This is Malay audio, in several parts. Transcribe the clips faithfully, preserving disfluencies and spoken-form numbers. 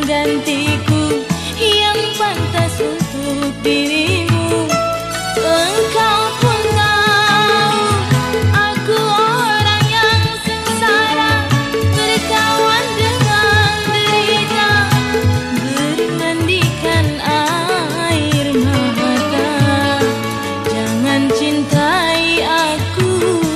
penggantiku yang pantas untuk dirimu. Engkau pun tahu aku orang yang sengsara, berkawan dengan derita, bermandikan air mata. Jangan cintai aku.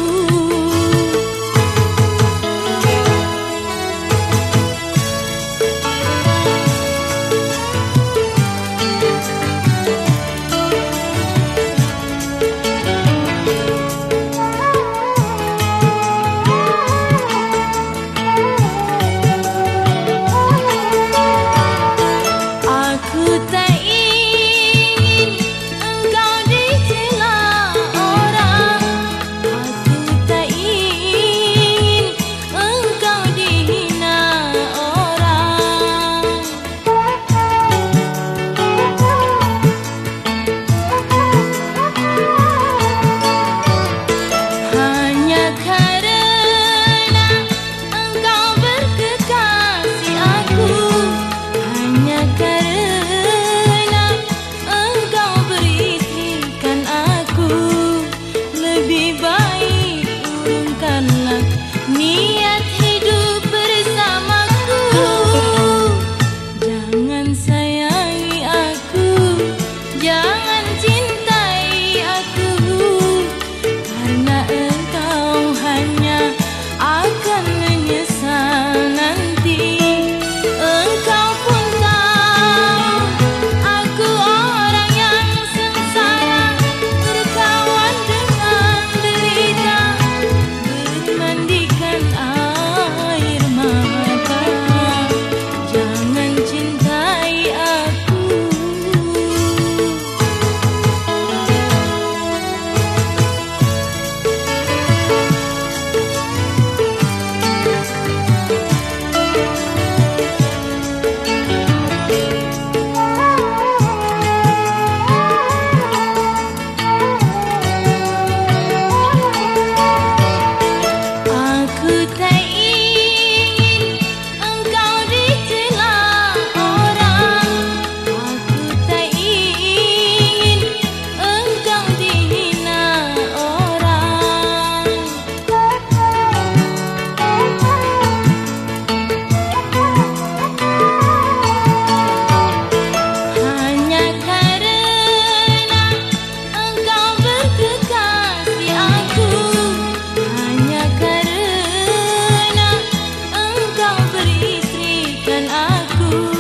Niat hidup bersamaku. Jangan sayangi aku, jangan cintai aku, karena engkau hanya akan menyesal nanti. Engkau pun tahu aku orang yang sengsara, berkawan dengan derita, bermandikan air mata. Jangan cintai aku. Aku tak ingin engkau dicela orang. Aku tak ingin engkau dihina orang. Hanya karena engkau berkekasih aku, hanya karena engkau beristrikan aku.